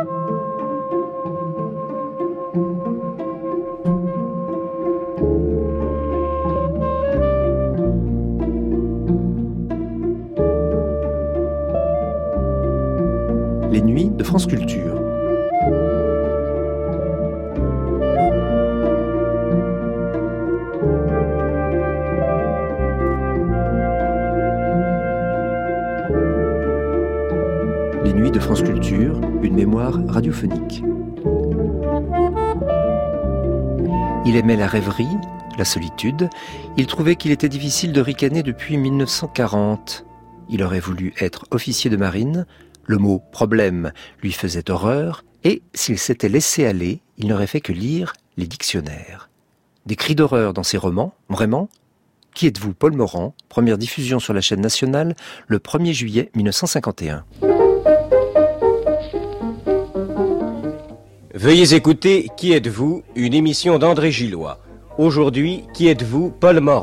Les nuits de France Culture. Les nuits de France Culture, une mémoire radiophonique. Il aimait la rêverie, la solitude. Il trouvait qu'il était difficile de ricaner depuis 1940. Il aurait voulu être officier de marine. Le mot « problème » lui faisait horreur, et s'il s'était laissé aller, il n'aurait fait que lire les dictionnaires. Des cris d'horreur dans ses romans, vraiment ? Qui êtes-vous, Paul Morand ? Première diffusion sur la chaîne nationale, le 1er juillet 1951. Veuillez écouter « Qui êtes-vous ?», une émission d'André Gillois. Aujourd'hui, qui êtes-vous, Paul Morand ?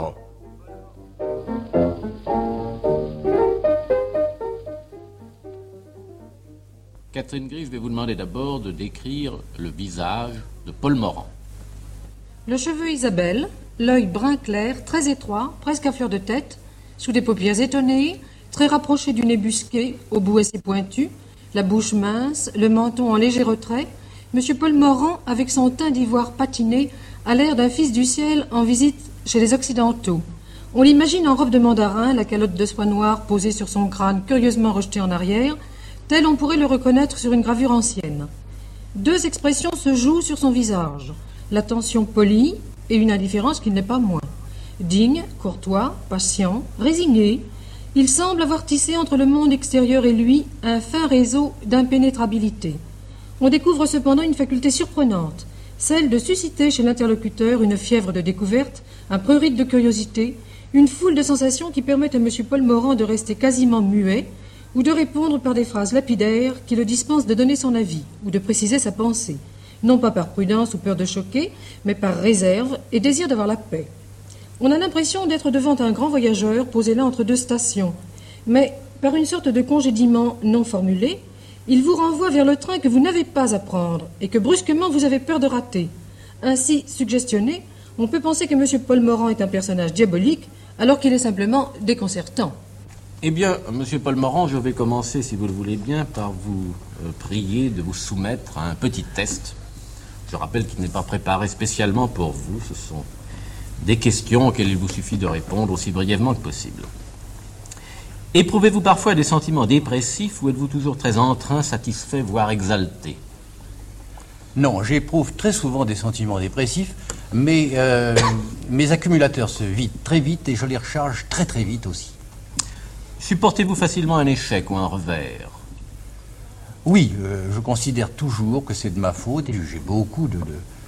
Catherine Gris, je vais vous demander d'abord de décrire le visage de Paul Morand. Le cheveu Isabelle, l'œil brun clair, très étroit, presque à fleur de tête, sous des paupières étonnées, très rapproché du nez busqué, au bout assez pointu, la bouche mince, le menton en léger retrait, M. Paul Morand, avec son teint d'ivoire patiné, a l'air d'un fils du ciel en visite chez les Occidentaux. On l'imagine en robe de mandarin, la calotte de soie noire posée sur son crâne curieusement rejeté en arrière, tel on pourrait le reconnaître sur une gravure ancienne. Deux expressions se jouent sur son visage, l'attention polie et une indifférence qui ne l'est pas moins. Digne, courtois, patient, résigné, il semble avoir tissé entre le monde extérieur et lui un fin réseau d'impénétrabilité. On découvre cependant une faculté surprenante, celle de susciter chez l'interlocuteur une fièvre de découverte, un prurite de curiosité, une foule de sensations qui permettent à M. Paul Morand de rester quasiment muet, ou de répondre par des phrases lapidaires qui le dispensent de donner son avis ou de préciser sa pensée, non pas par prudence ou peur de choquer, mais par réserve et désir d'avoir la paix. On a l'impression d'être devant un grand voyageur posé là entre deux stations, mais par une sorte de congédiement non formulé, il vous renvoie vers le train que vous n'avez pas à prendre et que brusquement vous avez peur de rater. Ainsi suggestionné, on peut penser que M. Paul Morand est un personnage diabolique alors qu'il est simplement déconcertant. Eh bien, Monsieur Paul Morand, je vais commencer, si vous le voulez bien, par vous prier de vous soumettre à un petit test. Je rappelle qu'il n'est pas préparé spécialement pour vous. Ce sont des questions auxquelles il vous suffit de répondre aussi brièvement que possible. Éprouvez-vous parfois des sentiments dépressifs ou êtes-vous toujours très entrain, satisfait, voire exalté ? Non, j'éprouve très souvent des sentiments dépressifs, mais mes accumulateurs se vident très vite et je les recharge très très vite aussi. Supportez-vous facilement un échec ou un revers ? Oui, je considère toujours que c'est de ma faute et j'ai beaucoup de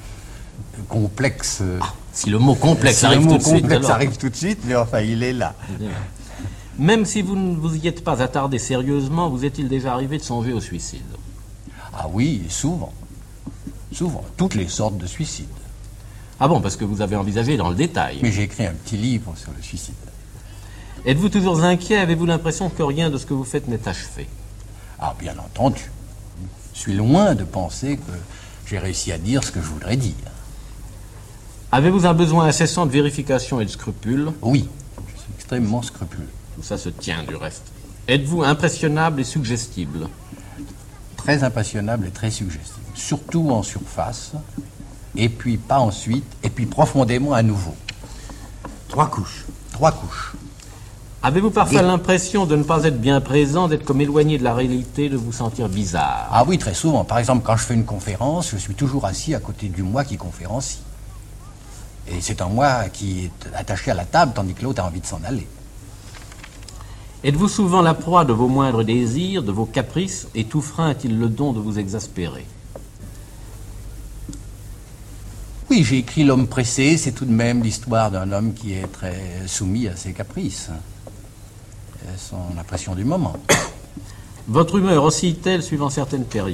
complexes. Si le mot complexe si arrive le mot tout de suite, complexe alors. arrive tout de suite, mais enfin, il est là. Même si vous ne vous y êtes pas attardé sérieusement, vous est-il déjà arrivé de songer au suicide ? Ah oui, souvent. Souvent. Toutes les sortes de suicides. Ah bon, parce que vous avez envisagé dans le détail. Mais j'ai écrit un petit livre sur le suicide. Êtes-vous toujours inquiet ? Avez-vous l'impression que rien de ce que vous faites n'est achevé ? Ah, bien entendu. Je suis loin de penser que j'ai réussi à dire ce que je voudrais dire. Avez-vous un besoin incessant de vérification et de scrupule ? Oui, je suis extrêmement scrupuleux. Tout ça se tient du reste. Êtes-vous impressionnable et suggestible ? Très impressionnable et très suggestible. Surtout en surface, et puis pas ensuite, et puis profondément à nouveau. 3 couches. 3 couches. Avez-vous parfois l'impression de ne pas être bien présent, d'être comme éloigné de la réalité, de vous sentir bizarre ? Ah oui, très souvent. Par exemple, quand je fais une conférence, je suis toujours assis à côté du moi qui conférencie. Et c'est un moi qui est attaché à la table, tandis que l'autre a envie de s'en aller. Êtes-vous souvent la proie de vos moindres désirs, de vos caprices, et tout frein a-t-il le don de vous exaspérer ? Oui, j'ai écrit L'homme pressé, c'est tout de même l'histoire d'un homme qui est très soumis à ses caprices. Et son impression du moment. Votre humeur oscille-t-elle suivant certaines périodes ?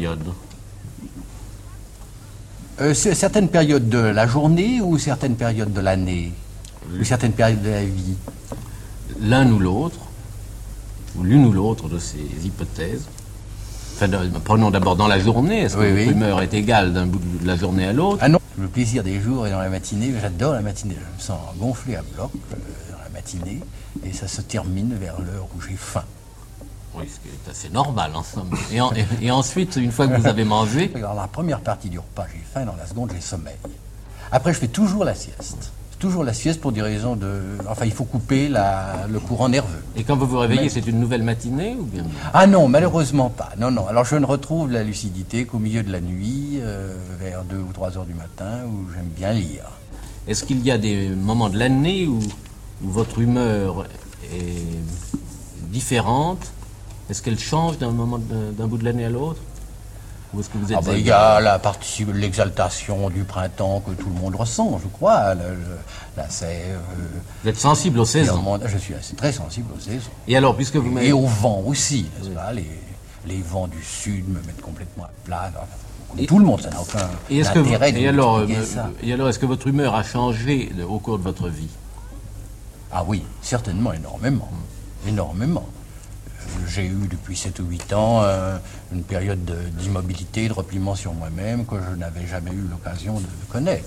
Certaines périodes de la journée ou certaines périodes de l'année ? Ou certaines périodes de la vie ? L'un ou l'autre, ou l'une ou l'autre de ces hypothèses. Enfin, prenons d'abord dans la journée. Est-ce que Oui, votre oui. humeur est égale d'un bout de la journée à l'autre? Ah non, le plaisir des jours et dans la matinée, j'adore la matinée. Je me sens gonflé à bloc dans la matinée et ça se termine vers l'heure où j'ai faim. Oui, ce qui est assez normal en somme. Et ensuite, une fois que vous avez mangé, Dans la première partie du repas, j'ai faim, dans la seconde, j'ai sommeil. Après, je fais toujours la sieste. Toujours la sieste pour des raisons de... Enfin, il faut couper le courant nerveux. et quand vous vous réveillez, c'est une nouvelle matinée ou bien? Ah non, malheureusement pas. Non, non. Alors, je ne retrouve la lucidité qu'au milieu de la nuit, vers 2 ou 3 heures du matin, où j'aime bien lire. Est-ce qu'il y a des moments de l'année où votre humeur est différente? Est-ce qu'elle change d'un bout de l'année à l'autre? Ou est-ce que vous êtes Il y a l'exaltation du printemps que tout le monde ressent, je crois. La sève. Vous êtes sensible aux saisons. Je suis très sensible aux saisons. Et alors, puisque vous m'avez... Et au vent aussi, n'est-ce pas? Les vents du sud me mettent complètement à plat. Comme tout le monde, ça n'a aucun intérêt de m'expliquer ça. Et alors, est-ce que votre humeur a changé au cours de votre vie? Ah oui, certainement, énormément. Énormément. J'ai eu depuis 7 ou 8 ans une période d'immobilité, de repliement sur moi-même que je n'avais jamais eu l'occasion de connaître.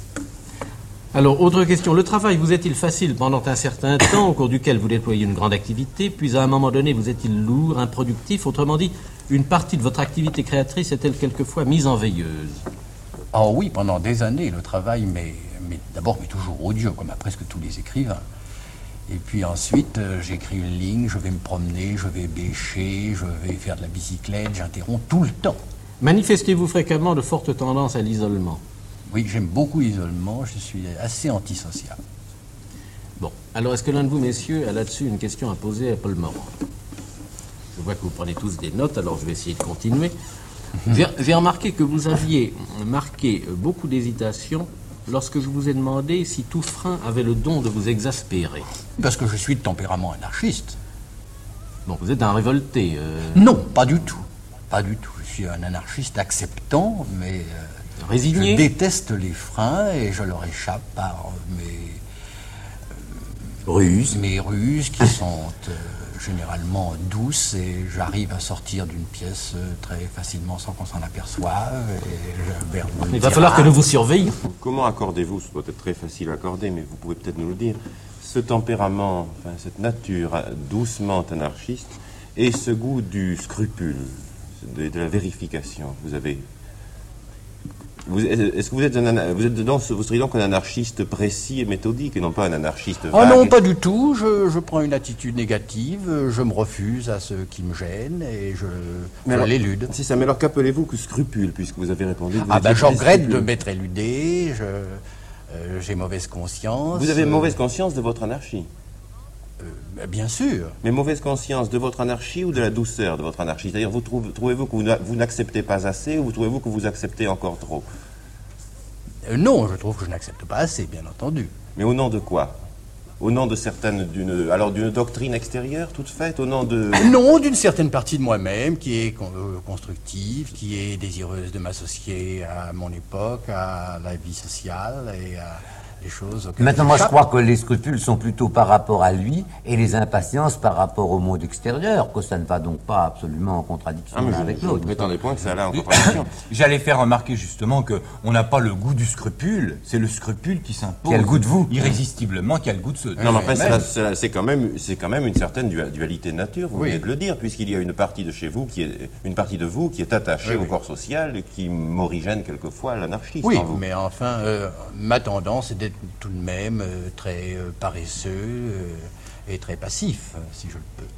Alors, autre question. Le travail vous est-il facile pendant un certain temps au cours duquel vous déployez une grande activité, puis à un moment donné vous est-il lourd, improductif? Autrement dit, une partie de votre activité créatrice est-elle quelquefois mise en veilleuse? Ah oui, pendant des années, le travail d'abord m'est toujours odieux, comme à presque tous les écrivains. Et puis ensuite, j'écris une ligne, je vais me promener, je vais bêcher, je vais faire de la bicyclette, j'interromps tout le temps. Manifestez-vous fréquemment de fortes tendances à l'isolement? Oui, j'aime beaucoup l'isolement, je suis assez antisocial. Bon, alors est-ce que l'un de vous, messieurs, a là-dessus une question à poser à Paul Morand? Je vois que vous prenez tous des notes, alors je vais essayer de continuer. J'ai remarqué que vous aviez marqué beaucoup d'hésitation lorsque je vous ai demandé si tout frein avait le don de vous exaspérer. Parce que je suis de tempérament anarchiste. Bon, vous êtes un révolté. Non, pas du tout. Pas du tout. Je suis un anarchiste acceptant, mais résigné. Je déteste les freins et je leur échappe par mes ruses qui sont généralement douces et j'arrive à sortir d'une pièce très facilement sans qu'on s'en aperçoive. Il va falloir que nous vous surveillions. Comment accordez-vous, ce doit être très facile à accorder, mais vous pouvez peut-être nous le dire, ce tempérament, enfin, cette nature doucement anarchiste et ce goût du scrupule, de la vérification? Est-ce que vous seriez donc un anarchiste précis et méthodique et non pas un anarchiste vague? Ah non, pas du tout. Je prends une attitude négative, je me refuse à ce qui me gêne et je l'élude. C'est ça, mais alors qu'appelez-vous que scrupule, puisque vous avez répondu que vous je regrette de m'être éludé, j'ai mauvaise conscience. Vous avez mauvaise conscience de votre anarchie? Bien sûr. Mais mauvaise conscience de votre anarchie ou de la douceur de votre anarchie? C'est-à-dire, trouvez-vous que vous n'acceptez pas assez ou trouvez-vous que vous acceptez encore trop? Non, je trouve que je n'accepte pas assez, bien entendu. Mais au nom de quoi? Au nom de d'une doctrine extérieure toute faite? Au nom de... Non, d'une certaine partie de moi-même qui est constructive, qui est désireuse de m'associer à mon époque, à la vie sociale et à... choses. Maintenant, moi, je crois que les scrupules sont plutôt par rapport à lui et les impatiences par rapport au monde extérieur, que ça ne va donc pas absolument en contradiction l'un avec l'autre. Je m'attendais point que ça allait en contradiction. J'allais faire remarquer justement qu'on n'a pas le goût du scrupule, c'est le scrupule qui s'impose. Qui a le goût de vous. Irrésistiblement, qui a le goût de ceux. Non, mais après, c'est quand même une certaine dualité de nature, vous venez de le dire, puisqu'il y a une partie de chez vous, une partie de vous qui est attachée au corps social et qui m'origine quelquefois l'anarchiste. Oui, en vous. mais enfin, ma tendance est d'être tout de même très paresseux et très passif, si je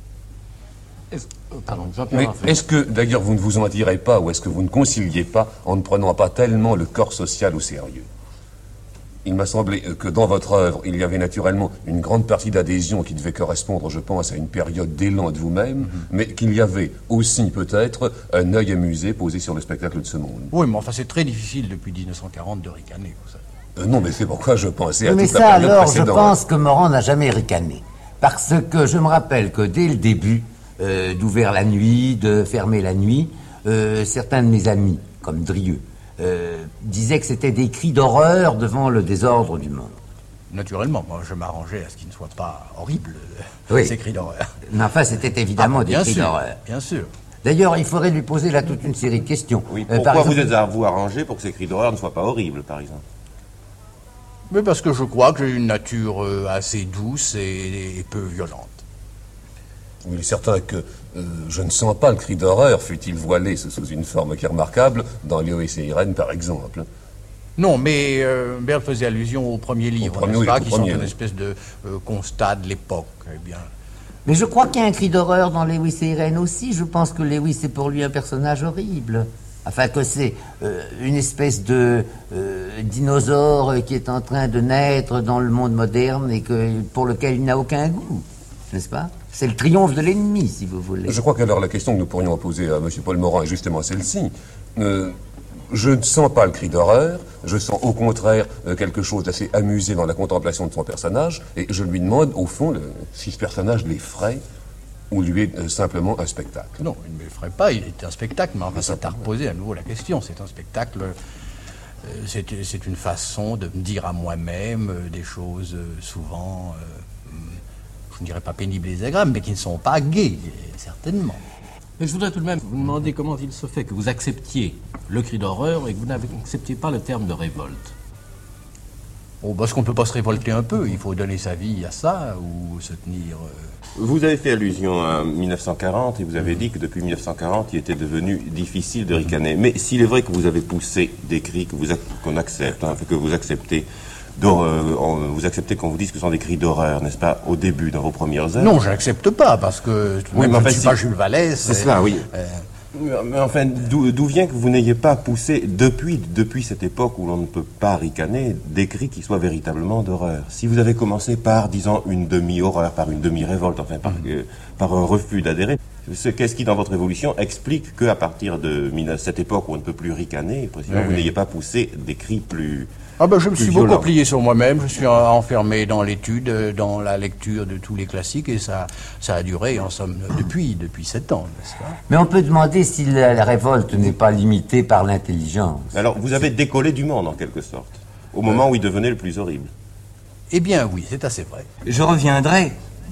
le peux. Est-ce que, d'ailleurs, vous ne vous en tirez pas ou est-ce que vous ne conciliez pas en ne prenant pas tellement le corps social au sérieux? Il m'a semblé que dans votre œuvre, il y avait naturellement une grande partie d'adhésion qui devait correspondre, je pense, à une période d'élan de vous-même, mais qu'il y avait aussi peut-être un œil amusé posé sur le spectacle de ce monde. Oui, mais enfin, c'est très difficile depuis 1940 de ricaner, vous savez. Non, mais c'est pourquoi je pensais à mais toute la ça, période alors, précédente. je pense que Morand n'a jamais ricané. Parce que je me rappelle que dès le début, d'ouvrir la nuit, de fermer la nuit, certains de mes amis, comme Drieux, disaient que c'était des cris d'horreur devant le désordre du monde. Naturellement, moi je m'arrangeais à ce qu'il ne soit pas horrible, Oui. ces cris d'horreur. Mais enfin, c'était évidemment des cris d'horreur. Bien sûr. D'ailleurs, il faudrait lui poser là toute une série de questions. Oui, Par pourquoi exemple, vous êtes-vous arrangé pour que ces cris d'horreur ne soient pas horribles, par exemple? Mais parce que je crois que j'ai une nature assez douce et peu violente. Oui, il est certain que je ne sens pas le cri d'horreur, fût-il voilé sous une forme qui est remarquable, dans Léo et ses Irènes, par exemple. Non, mais Berle faisait allusion au premier livre, n'est-ce pas, qui sont une oui. espèce de constat de l'époque. Eh bien, mais je crois qu'il y a un cri d'horreur dans Lewis et Irène aussi. Je pense que Lewis est pour lui un personnage horrible. Enfin, que c'est une espèce de dinosaure qui est en train de naître dans le monde moderne et pour lequel il n'a aucun goût, n'est-ce pas? C'est le triomphe de l'ennemi, si vous voulez. Je crois qu'alors la question que nous pourrions poser à M. Paul Morand est justement celle-ci. Je ne sens pas le cri d'horreur, je sens au contraire quelque chose d'assez amusé dans la contemplation de son personnage, et je lui demande, au fond, si ce personnage l'effraie ou lui est simplement un spectacle. non, il ne m'effraie pas, il est un spectacle, mais enfin, ça t'a reposé à nouveau la question. C'est un spectacle, c'est une façon de me dire à moi-même des choses souvent, je ne dirais pas pénibles et désagréables, mais qui ne sont pas gaies, certainement. Mais je voudrais tout de même vous demander comment il se fait que vous acceptiez le cri d'horreur et que vous n'acceptiez pas le terme de révolte. Oh, parce qu'on ne peut pas se révolter un peu, il faut donner sa vie à ça, ou se tenir... Vous avez fait allusion à 1940 et vous avez dit que depuis 1940, il était devenu difficile de ricaner. Mais s'il est vrai que vous avez poussé des cris qu'on accepte, que vous acceptez, vous acceptez qu'on vous dise que ce sont des cris d'horreur, n'est-ce pas, au début, dans vos premières heures? Non, je n'accepte pas, parce que Oui, mais je enfin, ne suis pas Jules Vallée. C'est cela, oui. Mais enfin, d'où vient que vous n'ayez pas poussé, depuis cette époque où l'on ne peut pas ricaner, des cris qui soient véritablement d'horreur? Si vous avez commencé par, disons, une demi-horreur, par une demi-révolte, enfin, par un refus d'adhérer, qu'est-ce qui, dans votre évolution, explique qu'à partir de cette époque où on ne peut plus ricaner, précisément, vous n'ayez pas poussé des cris plus... Ah ben, je me suis violent. beaucoup plié sur moi-même, je suis enfermé dans l'étude, dans la lecture de tous les classiques, et ça a duré, en somme, depuis 7 ans, n'est-ce pas? Mais on peut demander si la révolte n'est pas limitée par l'intelligence. Alors, vous avez décollé du monde, en quelque sorte, au moment où il devenait le plus horrible. Eh bien oui, c'est assez vrai. Je reviendrai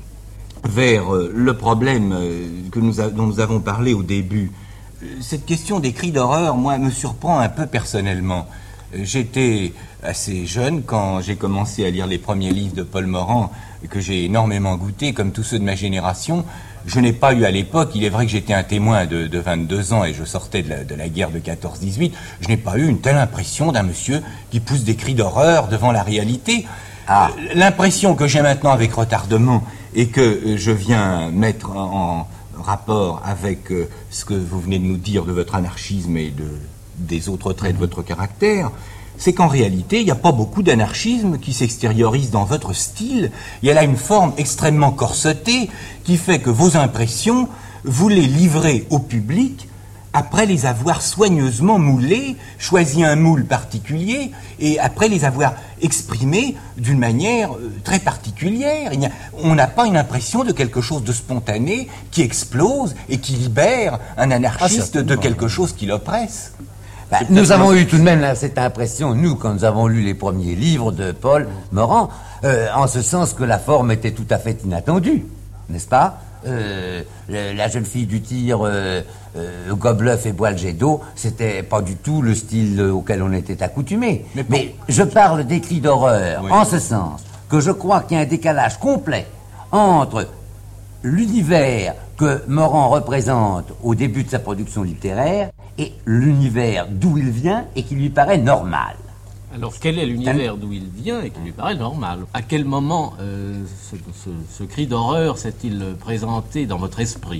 vers le problème dont nous avons parlé au début. Cette question des cris d'horreur, moi, me surprend un peu personnellement. J'étais assez jeune quand j'ai commencé à lire les premiers livres de Paul Morand, que j'ai énormément goûté, comme tous ceux de ma génération. Je n'ai pas eu à l'époque, il est vrai que j'étais un témoin de 22 ans et je sortais de la guerre de 14-18, je n'ai pas eu une telle impression d'un monsieur qui pousse des cris d'horreur devant la réalité. L'impression que j'ai maintenant avec retardement et que je viens mettre en rapport avec ce que vous venez de nous dire de votre anarchisme et des autres traits de votre caractère, c'est qu'en réalité, il n'y a pas beaucoup d'anarchisme qui s'extériorise dans votre style. Il y a là une forme extrêmement corsetée qui fait que vos impressions, vous les livrez au public après les avoir soigneusement moulées, choisi un moule particulier, et après les avoir exprimées d'une manière très particulière. On n'a pas une impression de quelque chose de spontané qui explose et qui libère un anarchiste de quelque chose qui l'oppresse. Nous avons eu tout de même cette impression, nous, quand nous avons lu les premiers livres de Paul Morand, en ce sens que la forme était tout à fait inattendue, n'est-ce pas? La jeune fille du tir, Gobeleuf et Boile jet d'eau, c'était pas du tout le style auquel on était accoutumé. Mais je parle des cris d'horreur, en ce sens que je crois qu'il y a un décalage complet entre l'univers que Morand représente au début de sa production littéraire et l'univers d'où il vient et qui lui paraît normal. Alors, quel est l'univers d'où il vient et qui lui paraît normal? À quel moment ce cri d'horreur s'est-il présenté dans votre esprit?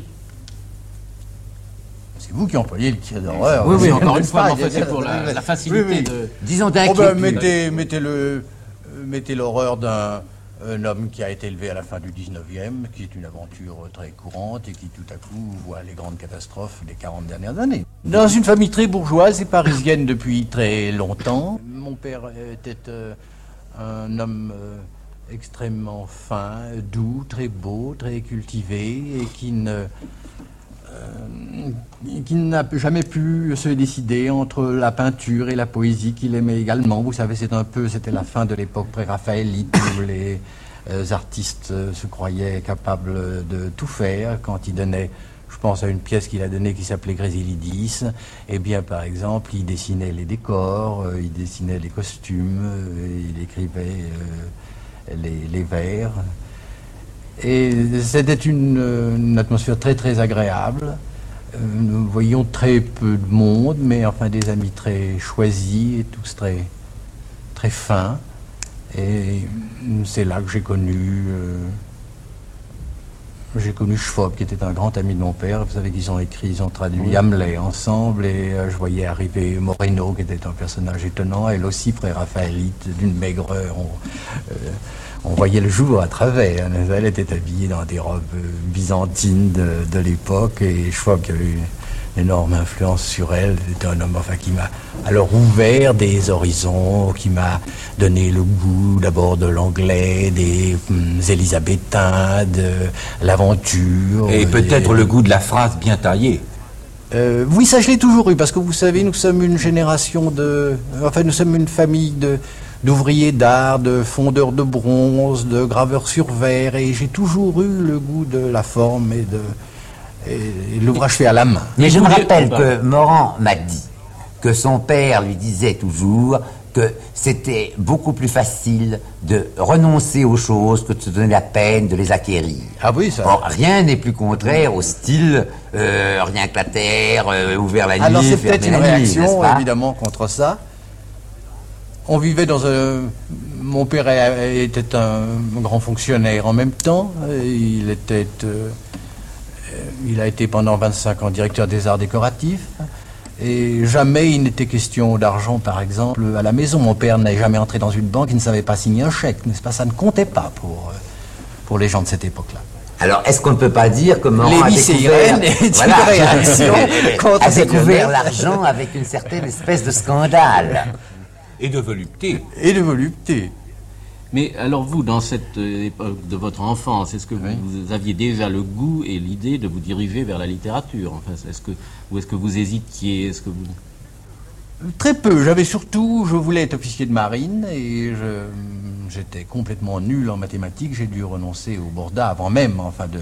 C'est vous qui employez le cri d'horreur. Oui, encore une fois, c'est pour la facilité de... Disons d'inquiétude. Mettez l'horreur d'un homme qui a été élevé à la fin du 19e, qui est une aventure très courante et qui tout à coup voit les grandes catastrophes des 40 dernières années. Dans une famille très bourgeoise et parisienne depuis très longtemps, mon père était un homme extrêmement fin, doux, très beau, très cultivé et qui n'a jamais pu se décider entre la peinture et la poésie qu'il aimait également. Vous savez, c'était la fin de l'époque pré-raphaélite où les artistes se croyaient capables de tout faire quand ils donnaient je pense à une pièce qu'il a donnée qui s'appelait Grésilidis. Eh bien, par exemple, il dessinait les décors, il dessinait les costumes, il écrivait les vers. Et c'était une atmosphère très très agréable. Nous voyions très peu de monde, mais enfin des amis très choisis et tous très, très fins. Et c'est là que j'ai connu Schwab, qui était un grand ami de mon père. Vous savez qu'ils ont traduit Hamlet ensemble, et je voyais arriver Moreno, qui était un personnage étonnant, elle aussi pré-raphaélite, d'une maigreur. On voyait le jour à travers. Elle était habillée dans des robes byzantines de l'époque, et Schwab, qui avait une énorme influence sur elle, était un homme qui m'a alors ouvert des horizons, qui m'a donné le goût d'abord de l'anglais, des élisabétains, de l'aventure. Et peut-être le goût de la phrase bien taillée. Oui, ça je l'ai toujours eu, parce que vous savez, nous sommes une génération nous sommes une famille d'ouvriers d'art, de fondeurs de bronze, de graveurs sur verre, et j'ai toujours eu le goût de la forme et l'ouvrage fait à la main. Mais je me rappelle que Morand m'a dit que son père lui disait toujours que c'était beaucoup plus facile de renoncer aux choses que de se donner la peine de les acquérir. Ah oui, ça. Or, rien n'est plus contraire au style rien que la terre, ouvert la nuit. Alors c'est peut-être une réaction, pas évidemment, contre ça. On vivait dans un... Mon père était un grand fonctionnaire en même temps. Il a été pendant 25 ans directeur des arts décoratifs. Et jamais il n'était question d'argent, par exemple, à la maison. Mon père n'est jamais entré dans une banque, il ne savait pas signer un chèque, n'est-ce pas? Ça ne comptait pas pour les gens de cette époque-là. Alors, est-ce qu'on ne peut pas dire que Morand a découvert l'argent avec une certaine espèce de scandale? Et de volupté. Mais alors vous, dans cette époque de votre enfance, est-ce que vous aviez déjà le goût et l'idée de vous diriger vers la littérature? Enfin, ou est-ce que vous hésitiez? Très peu. Je voulais être officier de marine, et j'étais complètement nul en mathématiques. J'ai dû renoncer au Borda avant même, de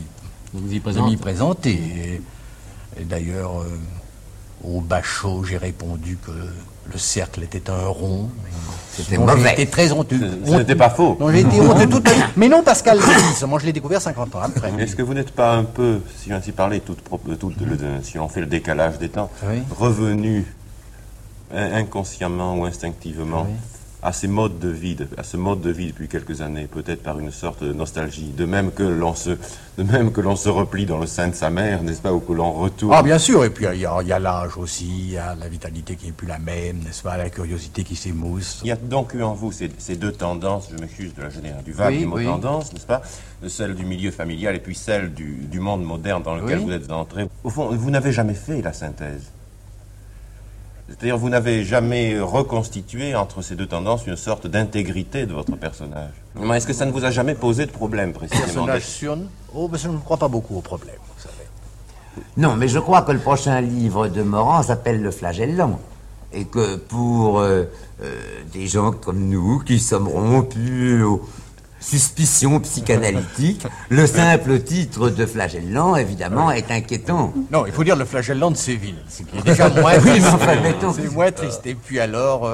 m'y présenter. Et d'ailleurs, au bachot, j'ai répondu que le cercle était un rond. C'était mauvais. J'étais très honteux. Ce n'était pas faux. Non, j'ai été honteux toute ma vie. Mais non, Pascal, moi je l'ai découvert 50 ans après. Est-ce que vous n'êtes pas un peu, si on ainsi parler, si on fait le décalage des temps, revenu inconsciemment ou instinctivement à ce mode de vie depuis quelques années, peut-être par une sorte de nostalgie, de même que l'on se replie dans le sein de sa mère, n'est-ce pas, ou que l'on retourne. Ah, bien sûr, et puis il y a l'âge aussi, il y a la vitalité qui n'est plus la même, n'est-ce pas, la curiosité qui s'émousse. Il y a donc eu en vous ces deux tendances, je m'excuse de la génération, du vague du mot tendance, n'est-ce pas, celle du milieu familial et puis celle du monde moderne dans lequel vous êtes entré. Au fond, vous n'avez jamais fait la synthèse. C'est-à-dire, vous n'avez jamais reconstitué entre ces deux tendances une sorte d'intégrité de votre personnage. Mais est-ce que ça ne vous a jamais posé de problème, précisément? Je ne crois pas beaucoup au problème, vous savez. Non, mais je crois que le prochain livre de Morand s'appelle Le Flagellant. Et que pour des gens comme nous, qui sommes rompus aux suspicions psychanalytiques, le simple titre de Flagellant, évidemment, est inquiétant. Non, il faut dire Le Flagellant de Séville, ce qui est déjà moins triste. C'est moins triste. Et puis alors,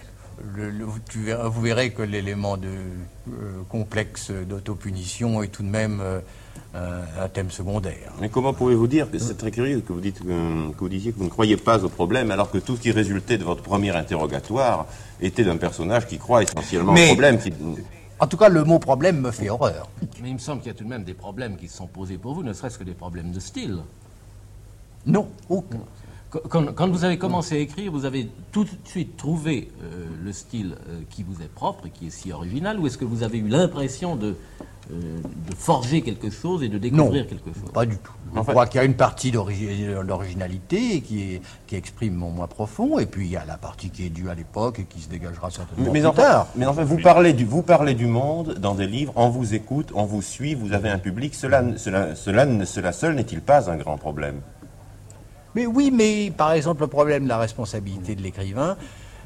vous verrez que l'élément de complexe d'autopunition est tout de même un thème secondaire. Mais comment pouvez-vous dire, que c'est très curieux que vous disiez que vous ne croyez pas au problème, alors que tout ce qui résultait de votre premier interrogatoire était d'un personnage qui croit essentiellement au problème. En tout cas, le mot problème me fait horreur. Mais il me semble qu'il y a tout de même des problèmes qui se sont posés pour vous, ne serait-ce que des problèmes de style. Non, aucun. Quand vous avez commencé à écrire, vous avez tout de suite trouvé le style qui vous est propre et qui est si original, ou est-ce que vous avez eu l'impression de forger quelque chose et de découvrir quelque chose? Pas du tout. Je crois qu'il y a une partie d'originalité qui exprime mon moi profond, et puis il y a la partie qui est due à l'époque et qui se dégagera certainement plus tard. Mais enfin, vous parlez du monde dans des livres, on vous écoute, on vous suit, vous avez un public. Cela seul n'est-il pas un grand problème? Mais oui, mais par exemple, le problème de la responsabilité de l'écrivain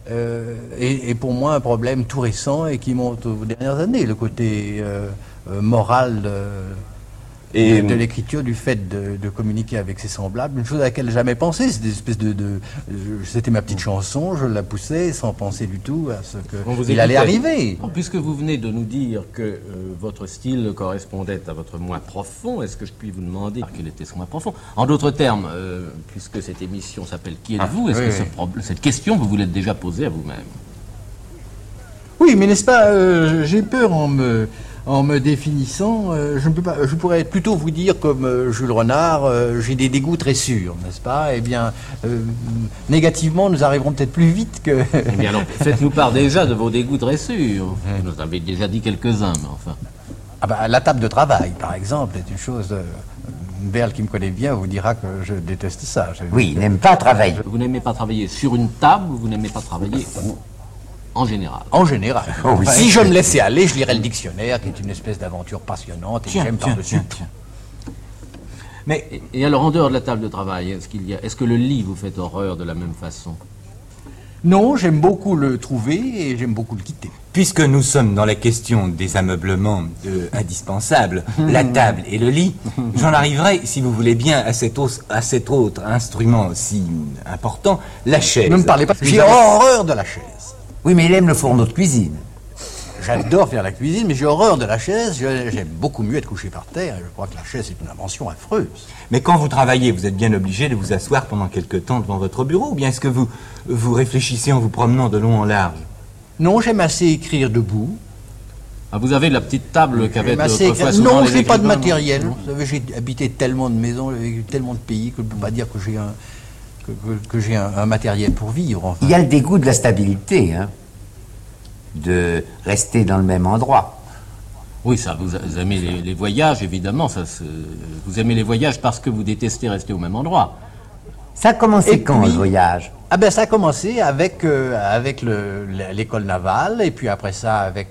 est pour moi un problème tout récent et qui monte aux dernières années. Le côté moral Et de l'écriture, du fait de communiquer avec ses semblables, une chose à laquelle je n'ai jamais pensé, c'est des espèces c'était ma petite chanson, je la poussais sans penser du tout à ce qu'il allait arriver. Puisque vous venez de nous dire que votre style correspondait à votre moi profond, est-ce que je puis vous demander quel était ce moi profond? En d'autres termes, puisque cette émission s'appelle Qui êtes-vous, est-ce que cette question, vous vous l'êtes déjà posée à vous-même? Oui, mais n'est-ce pas, j'ai peur en me définissant, je pourrais plutôt vous dire comme Jules Renard, j'ai des dégoûts très sûrs, n'est-ce pas? Eh bien, négativement, nous arriverons peut-être plus vite que... Eh bien alors, faites-nous part déjà de vos dégoûts très sûrs. Vous en avez déjà dit quelques-uns, mais enfin... Ah bah, la table de travail, par exemple, est une chose... Berle qui me connaît bien vous dira que je déteste ça. Oui, il n'aime pas travailler. Vous n'aimez pas travailler sur une table ou vous n'aimez pas travailler en général? En général. Oh, oui. Si je me laissais aller, je lirais le dictionnaire, qui est une espèce d'aventure passionnante, et j'aime par-dessus. Mais, et alors, en dehors de la table de travail, est-ce que le lit vous fait horreur de la même façon? Non, j'aime beaucoup le trouver et j'aime beaucoup le quitter. Puisque nous sommes dans la question des ameublements indispensables, la table et le lit, j'en arriverai, si vous voulez bien, à cet autre instrument si important, la chaise. Ne me parlez pas, j'ai horreur de la chaise. Oui, mais il aime le fourneau de cuisine. J'adore faire la cuisine, mais j'ai horreur de la chaise. J'aime beaucoup mieux être couché par terre. Et je crois que la chaise est une invention affreuse. Mais quand vous travaillez, vous êtes bien obligé de vous asseoir pendant quelque temps devant votre bureau, ou bien est-ce que vous réfléchissez en vous promenant de long en large? Non, j'aime assez écrire debout. Ah, vous avez la petite table qu'avait autrefois souvent Non, les je n'ai pas de écrivains, matériel. non. Vous savez, j'ai habité tellement de maisons, j'ai vécu tellement de pays que je ne peux pas dire que j'ai un matériel pour vivre. Enfin. Il y a le dégoût de la stabilité, hein, de rester dans le même endroit. Oui, ça, vous aimez les voyages, évidemment. Vous aimez les voyages parce que vous détestez rester au même endroit. Ça a commencé quand, le voyage? Ah ben ça a commencé avec l'école navale, et puis après ça avec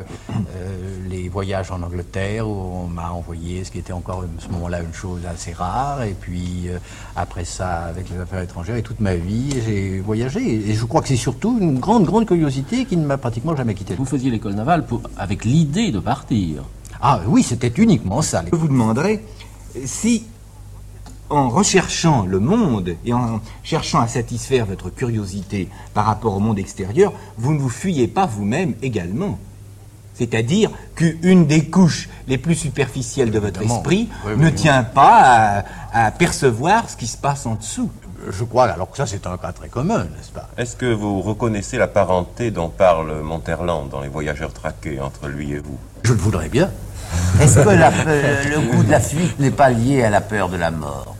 les voyages en Angleterre, où on m'a envoyé, ce qui était encore à ce moment-là une chose assez rare, et puis après ça avec les affaires étrangères, et toute ma vie j'ai voyagé, et je crois que c'est surtout une grande curiosité qui ne m'a pratiquement jamais quitté. Vous faisiez l'école navale avec l'idée de partir. Ah oui, c'était uniquement ça. Je vous demanderai si, en recherchant le monde et en cherchant à satisfaire votre curiosité par rapport au monde extérieur, vous ne vous fuyez pas vous-même également. C'est-à-dire qu'une des couches les plus superficielles de votre esprit ne tient pas à percevoir ce qui se passe en dessous. Je crois, alors que ça c'est un cas très commun, n'est-ce pas? est-ce que vous reconnaissez la parenté dont parle Monterland dans Les Voyageurs traqués entre lui et vous? Je le voudrais bien. Est-ce que le goût de la fuite n'est pas lié à la peur de la mort?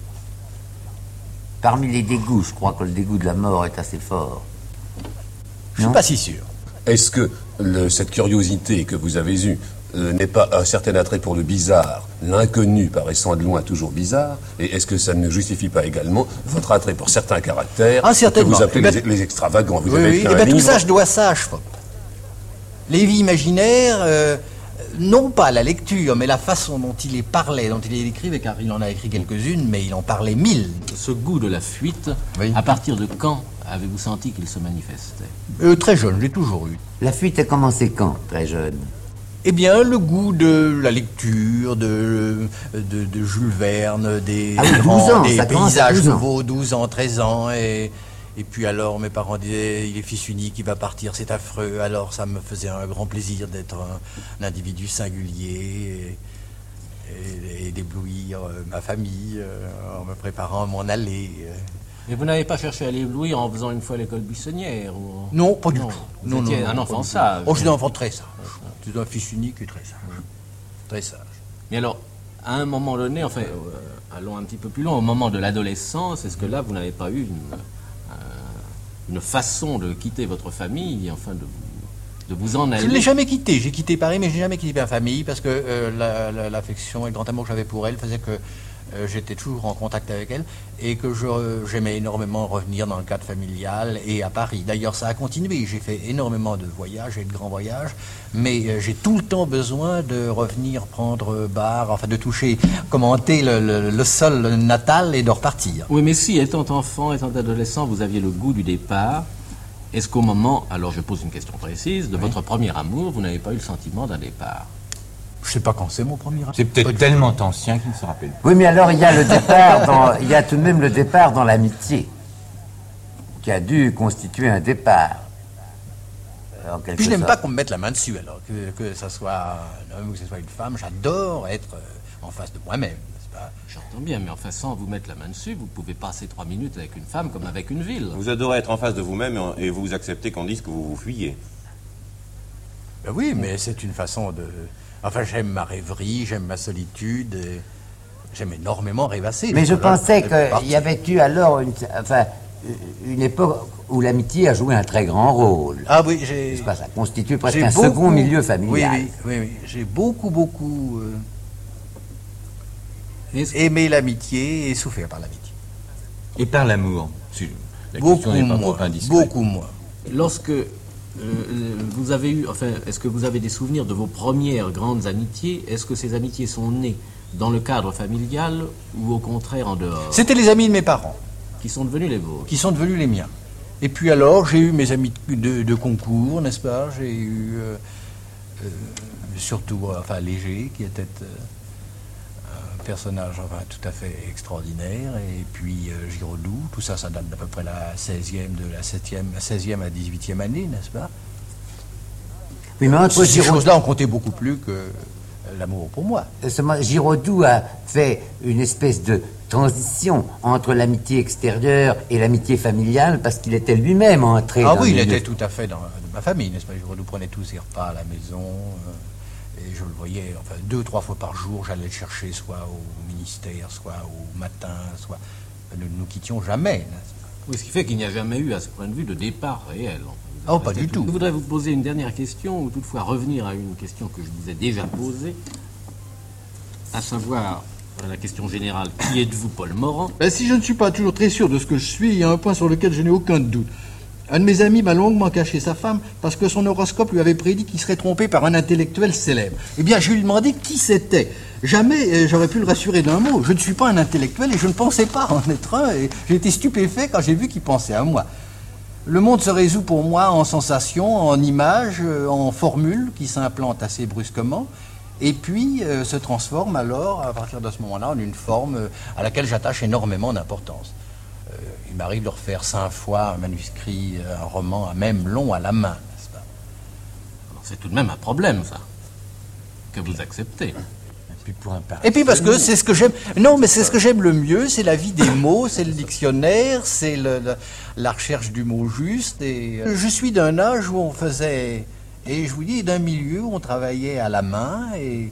Parmi les dégoûts, je crois que le dégoût de la mort est assez fort. Je ne suis pas si sûr. Est-ce que cette curiosité que vous avez eue n'est pas un certain attrait pour le bizarre, l'inconnu paraissant de loin toujours bizarre, et est-ce que ça ne justifie pas également votre attrait pour certains caractères que vous appelez les extravagants? Vous avez écrit un livre. Tout ça, je dois ça à Schwab. Les vies imaginaires, non pas la lecture, mais la façon dont il les parlait, dont il les écrivait, car il en a écrit quelques-unes, mais il en parlait 1000. Ce goût de la fuite, à partir de quand avez-vous senti qu'il se manifestait? Très jeune, j'ai toujours eu. La fuite a commencé quand, très jeune? Eh bien, le goût de la lecture, de Jules Verne, des paysages nouveaux, 12 ans, 13 ans, et puis alors mes parents disaient, il est fils unique, il va partir, c'est affreux. Alors ça me faisait un grand plaisir d'être un individu singulier et d'éblouir ma famille en me préparant à m'en aller. Mais vous n'avez pas cherché à l'éblouir en faisant une fois l'école buissonnière ou... Non, pas du tout. Vous étiez un enfant sage. Oh, j'étais un enfant très sage. J'étais un fils unique et très sage. Très sage. Mais alors, à un moment donné, enfin, allons un petit peu plus loin, au moment de l'adolescence, est-ce que là, vous n'avez pas eu une façon de quitter votre famille, enfin, de vous en aller? Je ne l'ai jamais quitté. J'ai quitté Paris, mais je n'ai jamais quitté ma famille, parce que l'affection et le grand amour que j'avais pour elle faisait que j'étais toujours en contact avec elle, et que j'aimais énormément revenir dans le cadre familial et à Paris. D'ailleurs, ça a continué. J'ai fait énormément de voyages et de grands voyages, mais j'ai tout le temps besoin de revenir prendre bar, enfin de toucher, commenter le sol natal et de repartir. Oui, mais si, étant enfant, étant adolescent, vous aviez le goût du départ, est-ce qu'au moment, alors je pose une question précise, de votre premier amour, vous n'avez pas eu le sentiment d'un départ? Je sais pas quand c'est mon premier amour. C'est peut-être tellement ancien qu'il ne se rappelle plus. Oui, mais alors il y a le départ il y a tout de même le départ dans l'amitié, qui a dû constituer un départ. En quelque Puis je n'aime sorte. pas qu'on me mette la main dessus, alors que ça soit un homme ou que ce soit une femme. J'adore être en face de moi-même, n'est-ce pas? J'entends bien, mais enfin, sans vous mettre la main dessus, vous pouvez passer 3 minutes avec une femme comme avec une ville. Vous adorez être en face de vous-même et vous acceptez qu'on dise que vous vous fuyez. Ben oui, mais c'est une façon de... Enfin, j'aime ma rêverie, j'aime ma solitude, et j'aime énormément rêvasser. Mais je Donc, là, pensais je fais qu'il y avait eu alors une époque où l'amitié a joué un très grand rôle. Ah oui, j'ai... N'est-ce pas, ça constitue presque j'ai un beaucoup- second milieu familial. Oui. J'ai beaucoup aimé l'amitié et souffert par l'amitié. Et par l'amour. Si la Beaucoup question n'est pas moins, trop indiscrète. beaucoup moins. Lorsque vous avez eu, enfin, est-ce que vous avez des souvenirs de vos premières grandes amitiés? Est-ce que ces amitiés sont nées dans le cadre familial ou au contraire en dehors? C'était les amis de mes parents, Qui sont devenus les vôtres? qui sont devenus les miens. Et puis alors, j'ai eu mes amis de concours, n'est-ce pas? J'ai eu surtout Léger, qui était un personnage tout à fait extraordinaire, et puis Giraudoux, tout ça, ça date d'à peu près la 16e, de la 16e à 18e année, n'est-ce pas? Oui, mais entre Ces Giraudoux, choses-là ont compté beaucoup plus que l'amour pour moi. Giraudoux a fait une espèce de transition entre l'amitié extérieure et l'amitié familiale parce qu'il était lui-même entré Ah dans oui, le il milieu. était tout à fait dans ma famille, n'est-ce pas? Giraudoux prenait tous ses repas à la maison, et je le voyais, 2-3 fois par jour, j'allais le chercher, soit au ministère, soit au matin, soit... Nous ne nous quittions jamais, n'est-ce pas? Oui, ce qui fait qu'il n'y a jamais eu, à ce point de vue, de départ réel. Oh, pas du tout. Je voudrais vous poser une dernière question, ou toutefois revenir à une question que je vous ai déjà posée, à savoir la question générale, qui êtes-vous, Paul Morand? Ben, si je ne suis pas toujours très sûr de ce que je suis, il y a un point sur lequel je n'ai aucun doute. Un de mes amis m'a longuement caché sa femme parce que son horoscope lui avait prédit qu'il serait trompé par un intellectuel célèbre. Eh bien, je lui ai demandé qui c'était. Jamais j'aurais pu le rassurer d'un mot. Je ne suis pas un intellectuel et je ne pensais pas en être un. Et j'ai été stupéfait quand j'ai vu qu'il pensait à moi. Le monde se résout pour moi en sensations, en images, en formules qui s'implantent assez brusquement. Et puis se transforme alors, à partir de ce moment-là, en une forme à laquelle j'attache énormément d'importance. Il m'arrive de refaire 5 fois un manuscrit, un roman, même long à la main, n'est-ce pas? Alors, c'est tout de même un problème, ça, que vous acceptez. Et puis parce que c'est ce que j'aime. Non, mais c'est ce que j'aime le mieux, c'est la vie des mots, c'est le dictionnaire, c'est la recherche du mot juste. Et je suis d'un âge où on faisait, et je vous dis, d'un milieu où on travaillait à la main et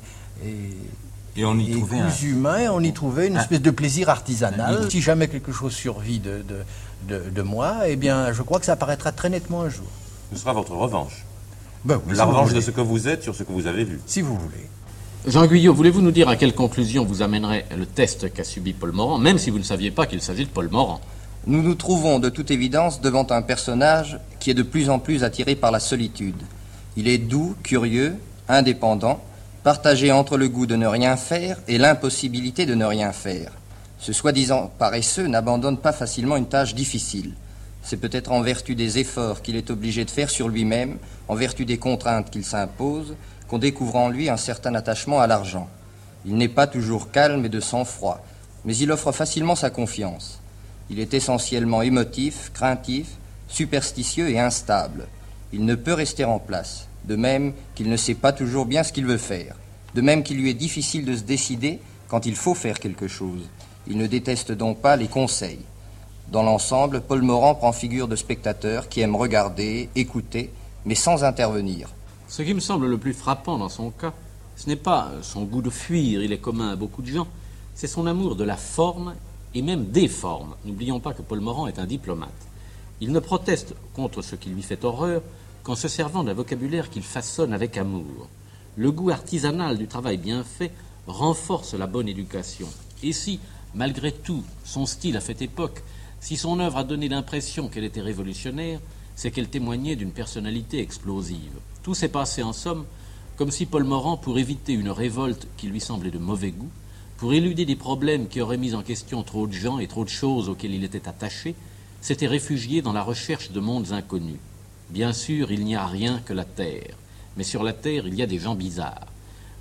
on y trouvait plus humain, on y trouvait une espèce de plaisir artisanal. Si jamais quelque chose survit de moi, eh bien, je crois que ça apparaîtra très nettement un jour. Ce sera votre revanche. Ben oui, La si vous revanche voulez. de ce que vous êtes sur ce que vous avez vu. Si vous voulez. Jean Guyot, voulez-vous nous dire à quelle conclusion vous amènerait le test qu'a subi Paul Morand, même si vous ne saviez pas qu'il s'agit de Paul Morand? Nous nous trouvons de toute évidence devant un personnage qui est de plus en plus attiré par la solitude. Il est doux, curieux, indépendant, partagé entre le goût de ne rien faire et l'impossibilité de ne rien faire. Ce soi-disant paresseux n'abandonne pas facilement une tâche difficile. C'est peut-être en vertu des efforts qu'il est obligé de faire sur lui-même, en vertu des contraintes qu'il s'impose, qu'on découvre en lui un certain attachement à l'argent. Il n'est pas toujours calme et de sang-froid, mais il offre facilement sa confiance. Il est essentiellement émotif, craintif, superstitieux et instable. Il ne peut rester en place, de même qu'il ne sait pas toujours bien ce qu'il veut faire, de même qu'il lui est difficile de se décider quand il faut faire quelque chose. Il ne déteste donc pas les conseils. Dans l'ensemble, Paul Morand prend figure de spectateur qui aime regarder, écouter, mais sans intervenir. Ce qui me semble le plus frappant dans son cas, ce n'est pas son goût de fuir, il est commun à beaucoup de gens, c'est son amour de la forme et même des formes. N'oublions pas que Paul Morand est un diplomate. Il ne proteste contre ce qui lui fait horreur qu'en se servant d'un vocabulaire qu'il façonne avec amour. Le goût artisanal du travail bien fait renforce la bonne éducation. Et si, malgré tout, son style à cette époque, si son œuvre a donné l'impression qu'elle était révolutionnaire, c'est qu'elle témoignait d'une personnalité explosive. Tout s'est passé en somme comme si Paul Morand, pour éviter une révolte qui lui semblait de mauvais goût, pour éluder des problèmes qui auraient mis en question trop de gens et trop de choses auxquelles il était attaché, s'était réfugié dans la recherche de mondes inconnus. Bien sûr, il n'y a rien que la Terre, mais sur la Terre, il y a des gens bizarres.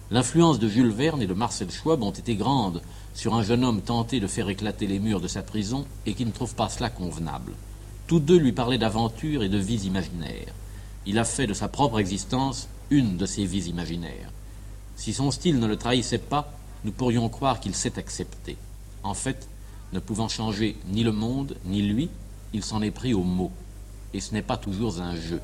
L'influence de Jules Verne et de Marcel Schwab ont été grandes sur un jeune homme tenté de faire éclater les murs de sa prison et qui ne trouve pas cela convenable. Tous deux lui parlaient d'aventures et de vies imaginaires. Il a fait de sa propre existence une de ces vies imaginaires. Si son style ne le trahissait pas, nous pourrions croire qu'il s'est accepté. En fait, ne pouvant changer ni le monde, ni lui, il s'en est pris aux mots. Et ce n'est pas toujours un jeu.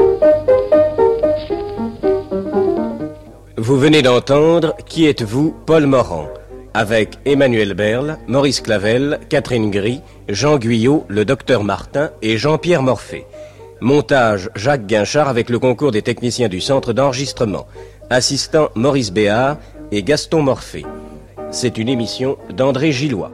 Vous venez d'entendre Qui êtes-vous, Paul Morand, avec Emmanuel Berle, Maurice Clavel, Catherine Gris, Jean Guyot, le docteur Martin et Jean-Pierre Morphée. Montage Jacques Guinchard avec le concours des techniciens du centre d'enregistrement. Assistant Maurice Béard et Gaston Morphée. C'est une émission d'André Gillois.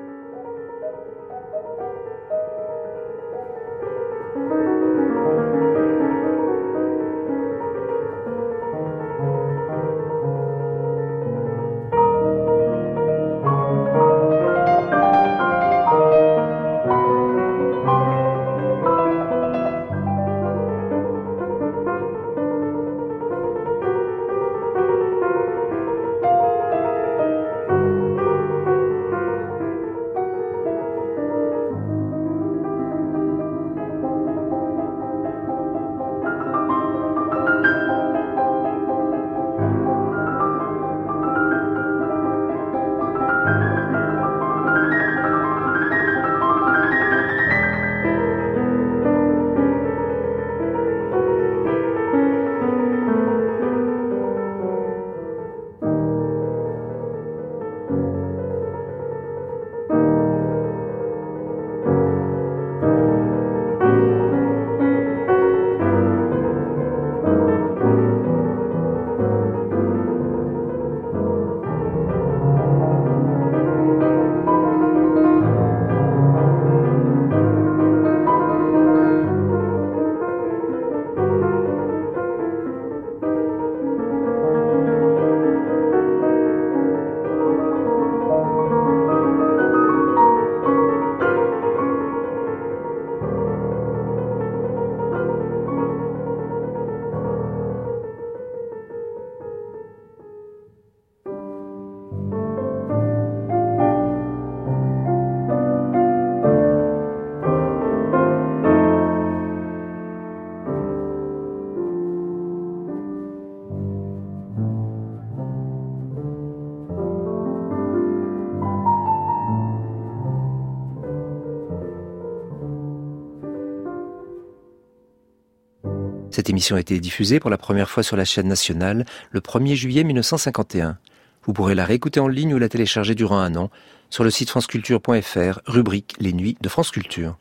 Cette émission a été diffusée pour la première fois sur la chaîne nationale le 1er juillet 1951. Vous pourrez la réécouter en ligne ou la télécharger durant un an sur le site franceculture.fr, rubrique Les Nuits de France Culture.